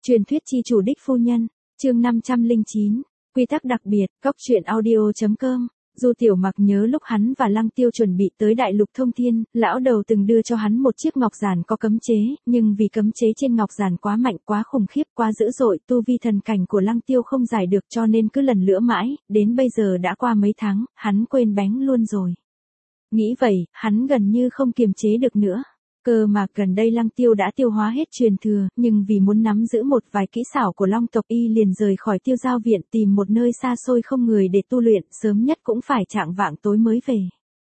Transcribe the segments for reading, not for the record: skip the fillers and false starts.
Truyền thuyết chi chủ đích phu nhân, chương 509, quy tắc đặc biệt, góc truyện audio.com. Du Tiểu Mặc nhớ lúc hắn và Lăng Tiêu chuẩn bị tới Đại Lục Thông Thiên, lão đầu từng đưa cho hắn một chiếc ngọc giản có cấm chế, nhưng vì cấm chế trên ngọc giản quá mạnh, quá khủng khiếp, quá dữ dội, tu vi thần cảnh của Lăng Tiêu không giải được, cho nên cứ lần lữa mãi, đến bây giờ đã qua mấy tháng, hắn quên bén luôn rồi. Nghĩ vậy, hắn gần như không kiềm chế được nữa. Cơ mà gần đây Lăng Tiêu đã tiêu hóa hết truyền thừa, nhưng vì muốn nắm giữ một vài kỹ xảo của Long tộc y liền rời khỏi Tiêu Giao viện tìm một nơi xa xôi không người để tu luyện, sớm nhất cũng phải chạng vạng tối mới về.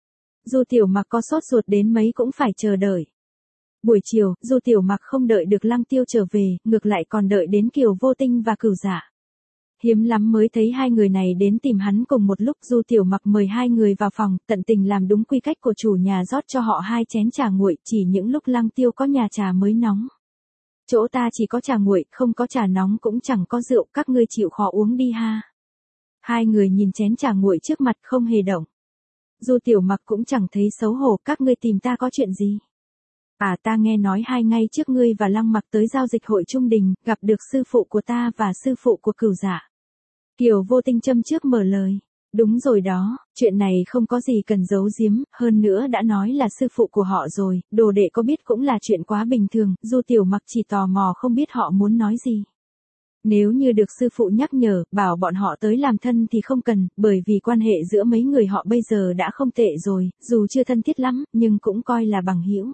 Du Tiểu Mặc có sốt ruột đến mấy cũng phải chờ đợi. Buổi chiều, Du Tiểu Mặc không đợi được Lăng Tiêu trở về, ngược lại còn đợi đến Kiều Vô Tinh và Cửu Dạ. Hiếm lắm mới thấy hai người này đến tìm hắn cùng một lúc. Du Tiểu Mặc mời hai người vào phòng, tận tình làm đúng quy cách của chủ nhà, rót cho họ 2 chén trà nguội, chỉ những lúc Lăng Tiêu có nhà trà mới nóng. Chỗ ta chỉ có trà nguội, không có trà nóng cũng chẳng có rượu, các ngươi chịu khó uống đi ha. Hai người nhìn chén trà nguội trước mặt không hề động. Du Tiểu Mặc cũng chẳng thấy xấu hổ, các ngươi tìm ta có chuyện gì? À, ta nghe nói 2 ngày trước ngươi và Lăng Mặc tới giao dịch hội Trung Đình, gặp được sư phụ của ta và sư phụ của Cửu Dạ. Kiều Vô Tinh châm trước mở lời. Đúng rồi đó, chuyện này không có gì cần giấu giếm, hơn nữa đã nói là sư phụ của họ rồi, đồ đệ có biết cũng là chuyện quá bình thường. Du Tiểu Mặc chỉ tò mò không biết họ muốn nói gì. Nếu như được sư phụ nhắc nhở, bảo bọn họ tới làm thân thì không cần, bởi vì quan hệ giữa mấy người họ bây giờ đã không tệ rồi, dù chưa thân thiết lắm, nhưng cũng coi là bằng hữu.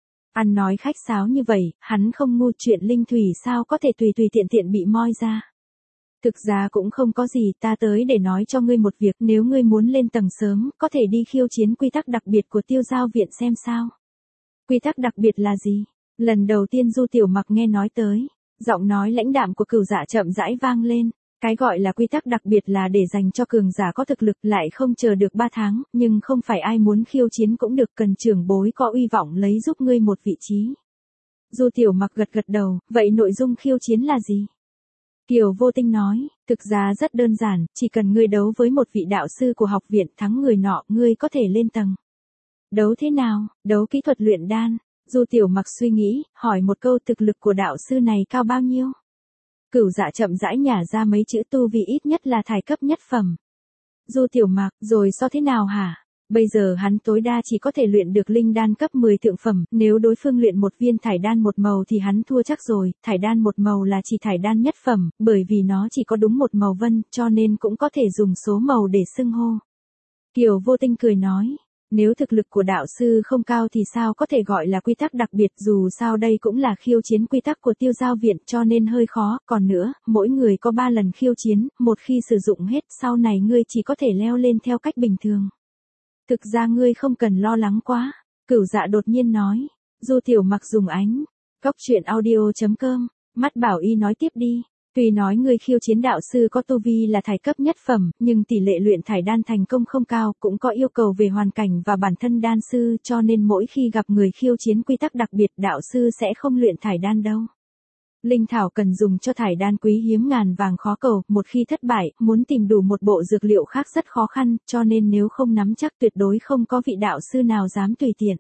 Ăn nói khách sáo như vậy, hắn không ngu, chuyện linh thủy sao có thể tùy tiện tiện bị moi ra. Thực ra cũng không có gì, ta tới để nói cho ngươi một việc, nếu ngươi muốn lên tầng sớm, có thể đi khiêu chiến quy tắc đặc biệt của Tiêu Giao viện xem sao. Quy tắc đặc biệt là gì? Lần đầu tiên Du Tiểu Mặc nghe nói tới, giọng nói lãnh đạm của Cửu Dạ chậm rãi vang lên. Cái gọi là quy tắc đặc biệt là để dành cho cường giả có thực lực, lại không chờ được 3 tháng, nhưng không phải ai muốn khiêu chiến cũng được, cần trưởng bối có uy vọng lấy giúp ngươi một vị trí. Du Tiểu Mặc gật đầu, vậy nội dung khiêu chiến là gì? Kiều Vô Tinh nói, thực ra rất đơn giản, chỉ cần ngươi đấu với một vị đạo sư của học viện, thắng người nọ, ngươi có thể lên tầng. Đấu thế nào? Đấu kỹ thuật luyện đan. Du Tiểu Mặc suy nghĩ, hỏi một câu, thực lực của đạo sư này cao bao nhiêu? Cửu Dạ chậm rãi nhả ra mấy chữ, tu vi ít nhất là thải cấp nhất phẩm. Du Tiểu Mặc, rồi so thế nào hả? Bây giờ hắn tối đa chỉ có thể luyện được linh đan cấp 10 thượng phẩm, nếu đối phương luyện một viên thải đan một màu thì hắn thua chắc rồi. Thải đan một màu là chỉ thải đan nhất phẩm, bởi vì nó chỉ có đúng một màu vân, cho nên cũng có thể dùng số màu để xưng hô. Kiều Vô Tinh cười nói, nếu thực lực của đạo sư không cao thì sao có thể gọi là quy tắc đặc biệt, dù sao đây cũng là khiêu chiến quy tắc của Tiêu Giao viện, cho nên hơi khó, còn nữa, mỗi người có 3 lần khiêu chiến, một khi sử dụng hết, sau này ngươi chỉ có thể leo lên theo cách bình thường. Thực ra ngươi không cần lo lắng quá, Cửu Dạ đột nhiên nói. Du Tiểu Mặc dùng ánh góc truyện audio.com, mắt bảo y nói tiếp đi. Tuy nói ngươi khiêu chiến đạo sư có tu vi là thải cấp nhất phẩm, nhưng tỷ lệ luyện thải đan thành công không cao, cũng có yêu cầu về hoàn cảnh và bản thân đan sư, cho nên mỗi khi gặp người khiêu chiến quy tắc đặc biệt, đạo sư sẽ không luyện thải đan đâu. Linh thảo cần dùng cho thải đan quý hiếm ngàn vàng khó cầu, một khi thất bại, muốn tìm đủ một bộ dược liệu khác rất khó khăn, cho nên nếu không nắm chắc tuyệt đối không có vị đạo sư nào dám tùy tiện.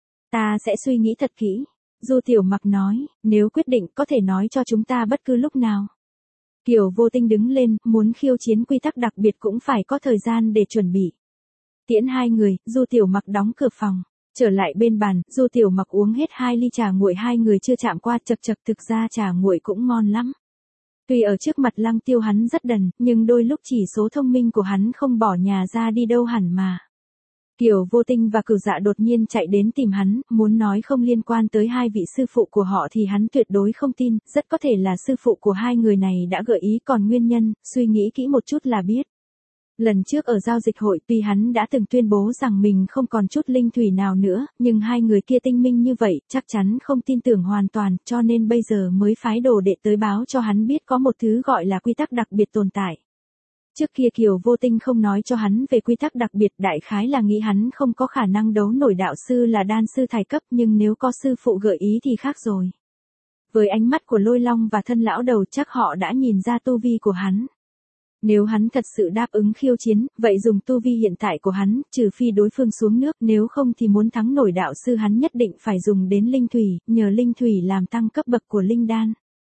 Ta sẽ suy nghĩ thật kỹ. Du Tiểu Mặc nói, nếu quyết định có thể nói cho chúng ta bất cứ lúc nào. Kiều Vô Tinh đứng lên, muốn khiêu chiến quy tắc đặc biệt cũng phải có thời gian để chuẩn bị. Tiễn hai người, Du Tiểu Mặc đóng cửa phòng. Trở lại bên bàn, Du Tiểu Mặc uống hết 2 ly trà nguội hai người chưa chạm qua, chật thực ra trà nguội cũng ngon lắm. Tuy ở trước mặt Lăng Tiêu hắn rất đần, nhưng đôi lúc chỉ số thông minh của hắn không bỏ nhà ra đi đâu hẳn mà. Kiều Vô Tinh và Cửu Dạ đột nhiên chạy đến tìm hắn, muốn nói không liên quan tới 2 vị sư phụ của họ thì hắn tuyệt đối không tin, rất có thể là sư phụ của 2 người này đã gợi ý, còn nguyên nhân, suy nghĩ kỹ một chút là biết. Lần trước ở giao dịch hội, tuy hắn đã từng tuyên bố rằng mình không còn chút linh thủy nào nữa, nhưng 2 người kia tinh minh như vậy, chắc chắn không tin tưởng hoàn toàn, cho nên bây giờ mới phái đồ đệ tới báo cho hắn biết có một thứ gọi là quy tắc đặc biệt tồn tại. Trước kia Kiều Vô Tinh không nói cho hắn về quy tắc đặc biệt, đại khái là nghĩ hắn không có khả năng đấu nổi đạo sư là đan sư thải cấp, nhưng nếu có sư phụ gợi ý thì khác rồi. Với ánh mắt của Lôi Long và thân lão đầu, chắc họ đã nhìn ra tu vi của hắn. Nếu hắn thật sự đáp ứng khiêu chiến, vậy dùng tu vi hiện tại của hắn, trừ phi đối phương xuống nước, nếu không thì muốn thắng nổi đạo sư hắn nhất định phải dùng đến linh thủy, nhờ linh thủy làm tăng cấp bậc của linh đan.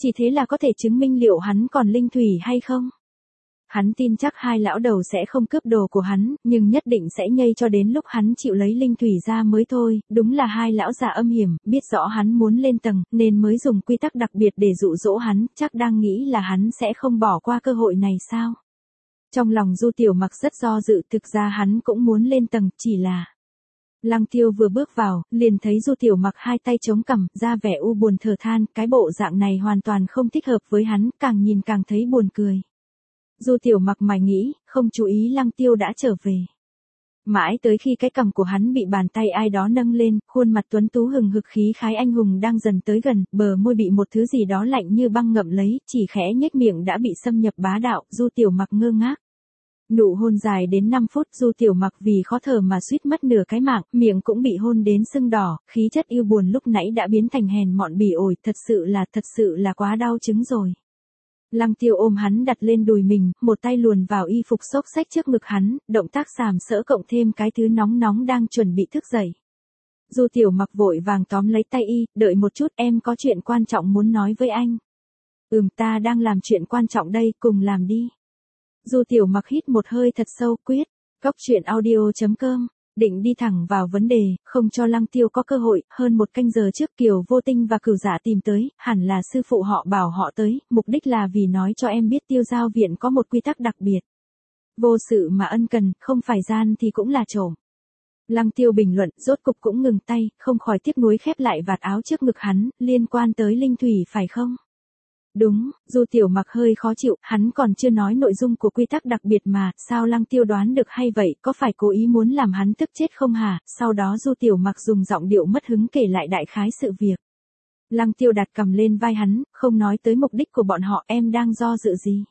chỉ thế là có thể chứng minh liệu hắn còn linh thủy hay không. Hắn tin chắc hai lão đầu sẽ không cướp đồ của hắn, nhưng nhất định sẽ nhây cho đến lúc hắn chịu lấy linh thủy ra mới thôi, đúng là hai lão già âm hiểm, biết rõ hắn muốn lên tầng, nên mới dùng quy tắc đặc biệt để dụ dỗ hắn, chắc đang nghĩ là hắn sẽ không bỏ qua cơ hội này sao. Trong lòng Du Tiểu Mặc rất do dự, thực ra hắn cũng muốn lên tầng, chỉ là... Lăng Tiêu vừa bước vào, liền thấy Du Tiểu Mặc hai tay chống cằm, ra vẻ u buồn thở than, cái bộ dạng này hoàn toàn không thích hợp với hắn, càng nhìn càng thấy buồn cười. Du Tiểu Mặc mải nghĩ, không chú ý Lăng Tiêu đã trở về. Mãi tới khi cái cằm của hắn bị bàn tay ai đó nâng lên, khuôn mặt tuấn tú hừng hực khí khái anh hùng đang dần tới gần, bờ môi bị một thứ gì đó lạnh như băng ngậm lấy, chỉ khẽ nhếch miệng đã bị xâm nhập bá đạo, Du Tiểu Mặc ngơ ngác. Nụ hôn dài đến 5 phút, Du Tiểu Mặc vì khó thở mà suýt mất nửa cái mạng, miệng cũng bị hôn đến sưng đỏ, khí chất yêu buồn lúc nãy đã biến thành hèn mọn bỉ ổi, thật sự là quá đau chứng rồi. Lăng Tiêu ôm hắn đặt lên đùi mình, một tay luồn vào y phục xốc xách trước ngực hắn, động tác sàm sỡ cộng thêm cái thứ nóng nóng đang chuẩn bị thức dậy. Du Tiểu Mặc vội vàng tóm lấy tay y, đợi một chút, em có chuyện quan trọng muốn nói với anh. Ta đang làm chuyện quan trọng đây, cùng làm đi. Du Tiểu Mặc hít một hơi thật sâu, quyết. Cốc truyện audio.com, định đi thẳng vào vấn đề, không cho Lăng Tiêu có cơ hội. Hơn một canh giờ trước Kiều Vô Tinh và Cửu Dạ tìm tới, hẳn là sư phụ họ bảo họ tới, mục đích là vì nói cho em biết Tiêu Giao viện có một quy tắc đặc biệt. Vô sự mà ân cần, không phải gian thì cũng là trộm. Lăng Tiêu bình luận, rốt cục cũng ngừng tay, không khỏi tiếc nuối khép lại vạt áo trước ngực hắn, liên quan tới linh thủy phải không? Đúng, Du Tiểu Mặc hơi khó chịu, hắn còn chưa nói nội dung của quy tắc đặc biệt mà, sao Lăng Tiêu đoán được hay vậy, có phải cố ý muốn làm hắn tức chết không hả? Sau đó Du Tiểu Mặc dùng giọng điệu mất hứng kể lại đại khái sự việc. Lăng Tiêu đặt cầm lên vai hắn, không nói tới mục đích của bọn họ, em đang do dự gì?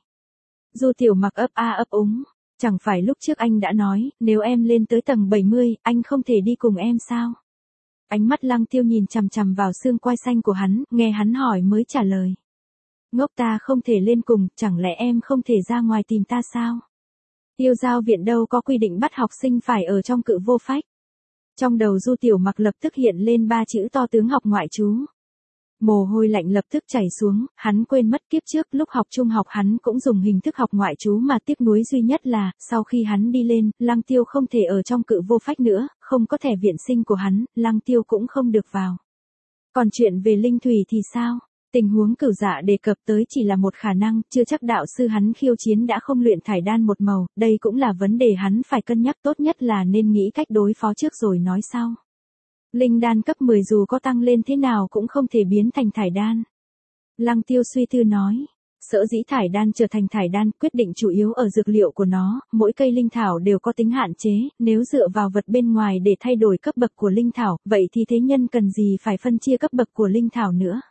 Du Tiểu Mặc ấp a ấp úng, chẳng phải lúc trước anh đã nói, nếu em lên tới tầng 70, anh không thể đi cùng em sao? Ánh mắt Lăng Tiêu nhìn chằm chằm vào xương quai xanh của hắn, nghe hắn hỏi mới trả lời. Ngốc, ta không thể lên cùng, chẳng lẽ em không thể ra ngoài tìm ta sao? Tiêu Giao viện đâu có quy định bắt học sinh phải ở trong Cự Vô Phách. Trong đầu Du Tiểu Mặc lập tức hiện lên 3 chữ to tướng học ngoại trú. Mồ hôi lạnh lập tức chảy xuống, hắn quên mất kiếp trước lúc học trung học hắn cũng dùng hình thức học ngoại trú mà tiếc nuối duy nhất là, sau khi hắn đi lên, Lăng Tiêu không thể ở trong Cự Vô Phách nữa, không có thẻ viện sinh của hắn, Lăng Tiêu cũng không được vào. Còn chuyện về linh thủy thì sao? Tình huống Cửu Dạ đề cập tới chỉ là một khả năng, chưa chắc đạo sư hắn khiêu chiến đã không luyện thải đan một màu, đây cũng là vấn đề hắn phải cân nhắc, tốt nhất là nên nghĩ cách đối phó trước rồi nói sau. Linh đan cấp 10 dù có tăng lên thế nào cũng không thể biến thành thải đan. Lăng Tiêu suy tư nói, sở dĩ thải đan trở thành thải đan, quyết định chủ yếu ở dược liệu của nó, mỗi cây linh thảo đều có tính hạn chế, nếu dựa vào vật bên ngoài để thay đổi cấp bậc của linh thảo, vậy thì thế nhân cần gì phải phân chia cấp bậc của linh thảo nữa.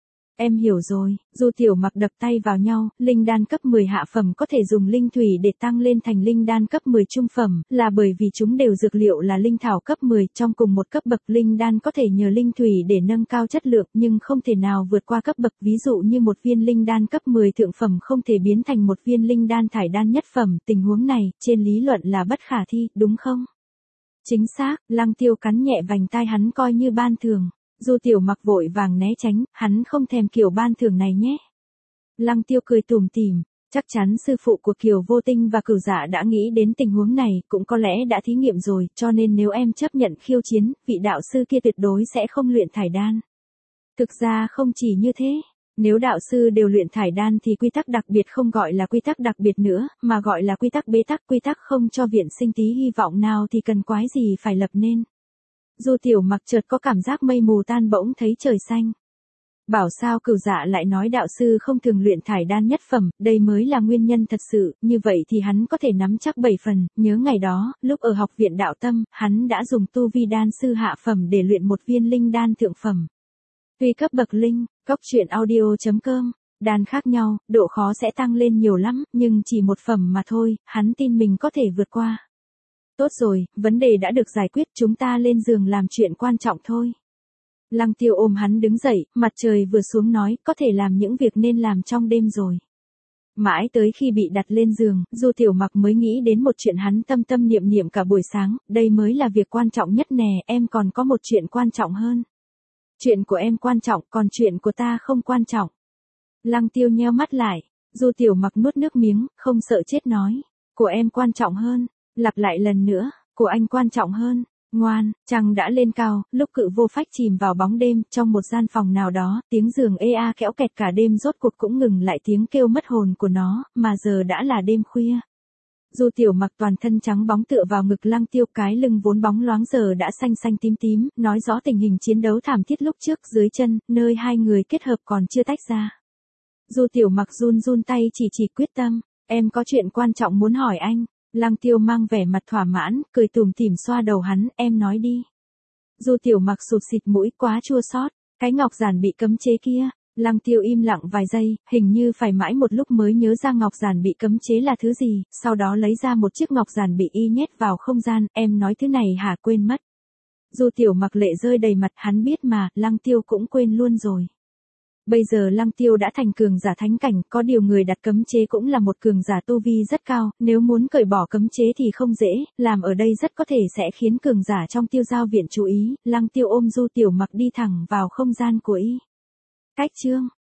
Em hiểu rồi, Du Tiểu Mặc đập tay vào nhau, linh đan cấp 10 hạ phẩm có thể dùng linh thủy để tăng lên thành linh đan cấp 10 trung phẩm, là bởi vì chúng đều dược liệu là linh thảo cấp 10, trong cùng một cấp bậc linh đan có thể nhờ linh thủy để nâng cao chất lượng nhưng không thể nào vượt qua cấp bậc, ví dụ như một viên linh đan cấp 10 thượng phẩm không thể biến thành một viên linh đan thải đan nhất phẩm, tình huống này, trên lý luận là bất khả thi, đúng không? Chính xác, Lăng Tiêu cắn nhẹ vành tai hắn coi như ban thường. Du Tiểu Mặc vội vàng né tránh, hắn không thèm kiểu ban thưởng này nhé. Lăng Tiêu cười tủm tỉm, chắc chắn sư phụ của Kiều Vô Tinh và Cửu Dạ đã nghĩ đến tình huống này, cũng có lẽ đã thí nghiệm rồi, cho nên nếu em chấp nhận khiêu chiến, vị đạo sư kia tuyệt đối sẽ không luyện thải đan. Thực ra không chỉ như thế, nếu đạo sư đều luyện thải đan thì quy tắc đặc biệt không gọi là quy tắc đặc biệt nữa, mà gọi là quy tắc bế tắc, quy tắc không cho viện sinh tí hy vọng nào thì cần quái gì phải lập nên. Du Tiểu Mặc chợt có cảm giác mây mù tan bỗng thấy trời xanh. Bảo sao Cửu Dạ lại nói đạo sư không thường luyện thải đan nhất phẩm, đây mới là nguyên nhân thật sự, như vậy thì hắn có thể nắm chắc 7 phần, nhớ ngày đó, lúc ở học viện đạo tâm, hắn đã dùng tu vi đan sư hạ phẩm để luyện một viên linh đan thượng phẩm. Tuy cấp bậc linh, cốc truyện audio.com, đan khác nhau, độ khó sẽ tăng lên nhiều lắm, nhưng chỉ một phẩm mà thôi, hắn tin mình có thể vượt qua. Tốt rồi, vấn đề đã được giải quyết, chúng ta lên giường làm chuyện quan trọng thôi. Lăng Tiêu ôm hắn đứng dậy, mặt trời vừa xuống nói, có thể làm những việc nên làm trong đêm rồi. Mãi tới khi bị đặt lên giường, Du Tiểu Mặc mới nghĩ đến một chuyện hắn tâm tâm niệm niệm cả buổi sáng, đây mới là việc quan trọng nhất nè, em còn có một chuyện quan trọng hơn. Chuyện của em quan trọng, còn chuyện của ta không quan trọng. Lăng Tiêu nheo mắt lại, Du Tiểu Mặc nuốt nước miếng, không sợ chết nói. Của em quan trọng hơn, lặp lại lần nữa, của anh quan trọng hơn. Ngoan, trăng đã lên cao, lúc Cự Vô Phách chìm vào bóng đêm, trong một gian phòng nào đó, tiếng giường ê a kéo kẹt cả đêm rốt cuộc cũng ngừng lại tiếng kêu mất hồn của nó, mà giờ đã là đêm khuya. Du Tiểu Mặc toàn thân trắng bóng tựa vào ngực Lăng Tiêu, cái lưng vốn bóng loáng giờ đã xanh xanh tím tím, nói rõ tình hình chiến đấu thảm thiết lúc trước dưới chân, nơi hai người kết hợp còn chưa tách ra. Du Tiểu Mặc run run tay chỉ quyết tâm, em có chuyện quan trọng muốn hỏi anh. Lăng Tiêu mang vẻ mặt thỏa mãn, cười tủm tỉm xoa đầu hắn, em nói đi. Du Tiểu Mặc sụt xịt mũi, quá chua xót, cái ngọc giản bị cấm chế kia. Lăng Tiêu im lặng vài giây, hình như phải mãi một lúc mới nhớ ra ngọc giản bị cấm chế là thứ gì, sau đó lấy ra một chiếc ngọc giản bị y nhét vào không gian, em nói thứ này hả, quên mất. Du Tiểu Mặc lệ rơi đầy mặt, hắn biết mà, Lăng Tiêu cũng quên luôn rồi. Bây giờ Lăng Tiêu đã thành cường giả thánh cảnh, có điều người đặt cấm chế cũng là một cường giả tu vi rất cao, nếu muốn cởi bỏ cấm chế thì không dễ, làm ở đây rất có thể sẽ khiến cường giả trong Tiêu Giao viện chú ý. Lăng Tiêu ôm Du Tiểu Mặc đi thẳng vào không gian của y. Cách chương